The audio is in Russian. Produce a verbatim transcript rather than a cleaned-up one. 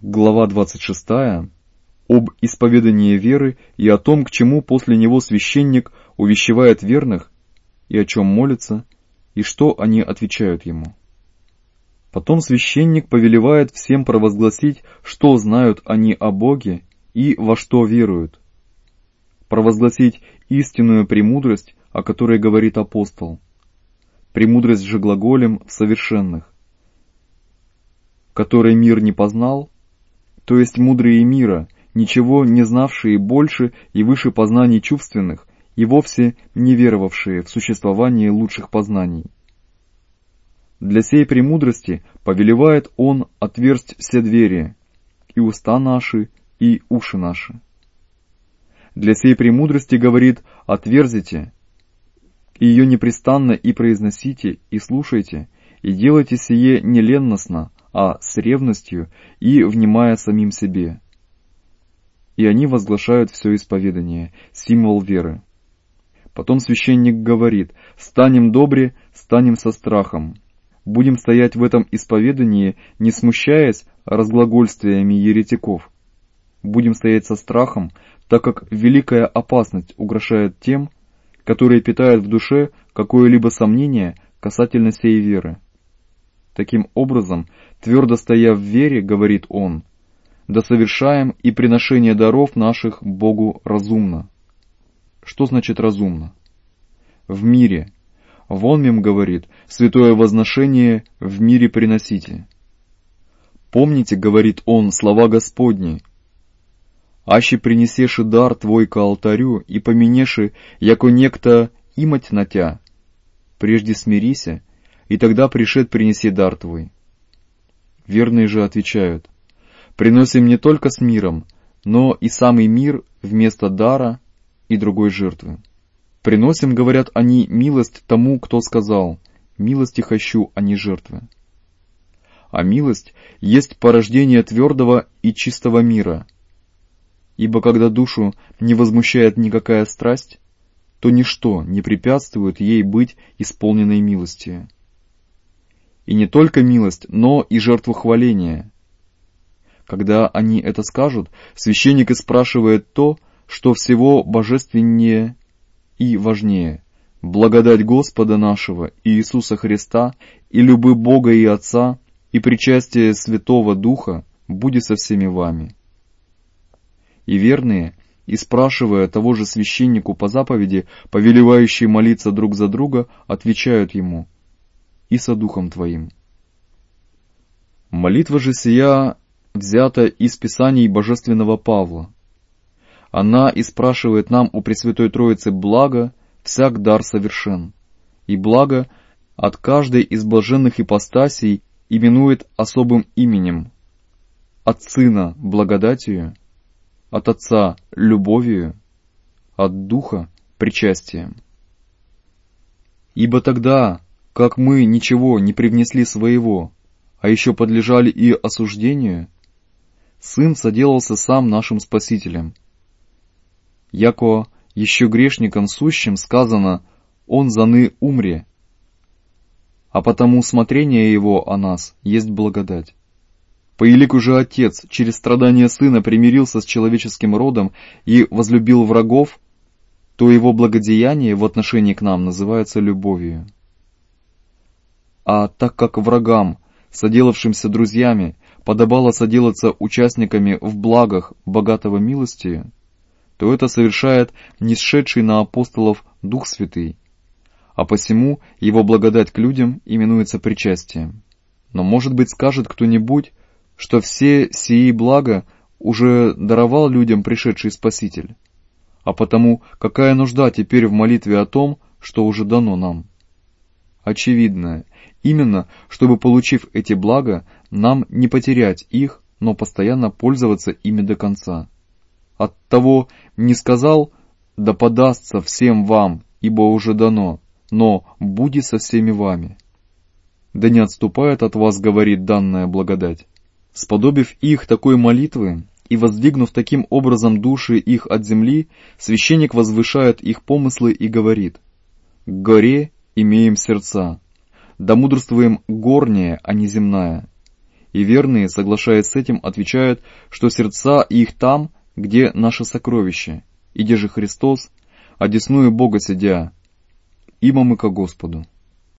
Глава двадцать шестая. Об исповедании веры и о том, к чему после него священник увещевает верных, и о чем молится, и что они отвечают ему. Потом священник повелевает всем провозгласить, что знают они о Боге и во что веруют, провозгласить истинную премудрость, о которой говорит апостол, премудрость же глаголем в совершенных, которой мир не познал, то есть мудрые мира, ничего не знавшие больше и выше познаний чувственных, и вовсе не веровавшие в существование лучших познаний. Для сей премудрости повелевает он отверсть все двери, и уста наши, и уши наши. Для сей премудрости, говорит, отверзите, и ее непрестанно и произносите, и слушайте, и делайте сие не ленностно, а с ревностью и внимая самим себе. И они возглашают все исповедание, символ веры. Потом священник говорит: «Станем добре, станем со страхом. Будем стоять в этом исповедании, не смущаясь разглагольствиями еретиков. Будем стоять со страхом, так как великая опасность угрожает тем, которые питают в душе какое-либо сомнение касательно сей веры. Таким образом, твердо стоя в вере, говорит он, да совершаем и приношение даров наших Богу разумно». Что значит разумно? В мире. Вон им, говорит, святое возношение в мире приносите. Помните, говорит он, слова Господни: «Аще принесеши дар твой ко алтарю и поменеши, яко некто имать на тя, прежде смирися, и тогда пришед принеси дар твой». Верные же отвечают: «Приносим не только с миром, но и самый мир вместо дара и другой жертвы. Приносим, говорят они, милость тому, кто сказал: милости хочу, а не жертвы. А милость есть порождение твердого и чистого мира. Ибо когда душу не возмущает никакая страсть, то ничто не препятствует ей быть исполненной милостью. И не только милость, но и жертвохваление. Когда они это скажут, священник и спрашивает то, что всего божественнее и важнее: благодать Господа нашего Иисуса Христа и любы Бога и Отца и причастие Святого Духа будет со всеми вами. И верные, и спрашивая того же священнику по заповеди, повелевающие молиться друг за друга, отвечают ему: и со Духом твоим. Молитва же сия взята из Писаний божественного Павла. Она и спрашивает нам у Пресвятой Троицы благо, всяк дар совершен, и благо от каждой из блаженных ипостасей именует особым именем: от Сына благодатью, от Отца любовью, от Духа причастием. Ибо тогда, как мы ничего не привнесли своего, а еще подлежали и осуждению, Сын соделался сам нашим Спасителем. Яко еще грешником сущим сказано: «Он заны умре», а потому смотрение Его о нас есть благодать. Поелику же Отец через страдания Сына примирился с человеческим родом и возлюбил врагов, то Его благодеяние в отношении к нам называется любовью. А так как врагам, соделавшимся друзьями, подобало соделаться участниками в благах богатого милостию, то это совершает нисшедший на апостолов Дух Святый, а посему его благодать к людям именуется причастием. Но, может быть, скажет кто-нибудь, что все сии блага уже даровал людям пришедший Спаситель, а потому какая нужда теперь в молитве о том, что уже дано нам? Очевидно, именно, чтобы, получив эти блага, нам не потерять их, но постоянно пользоваться ими до конца. Оттого не сказал: «Да подастся всем вам, ибо уже дано», но «будет со всеми вами». Да не отступает от вас, говорит, данная благодать. Сподобив их такой молитвы и воздвигнув таким образом души их от земли, священник возвышает их помыслы и говорит: «К горе имеем сердца, да мудрствуем горнее, а не земная, и верные, соглашаясь с этим, отвечают, что сердца их там, где наше сокровище, и где же Христос, одесную Бога сидя, има мы ко Господу.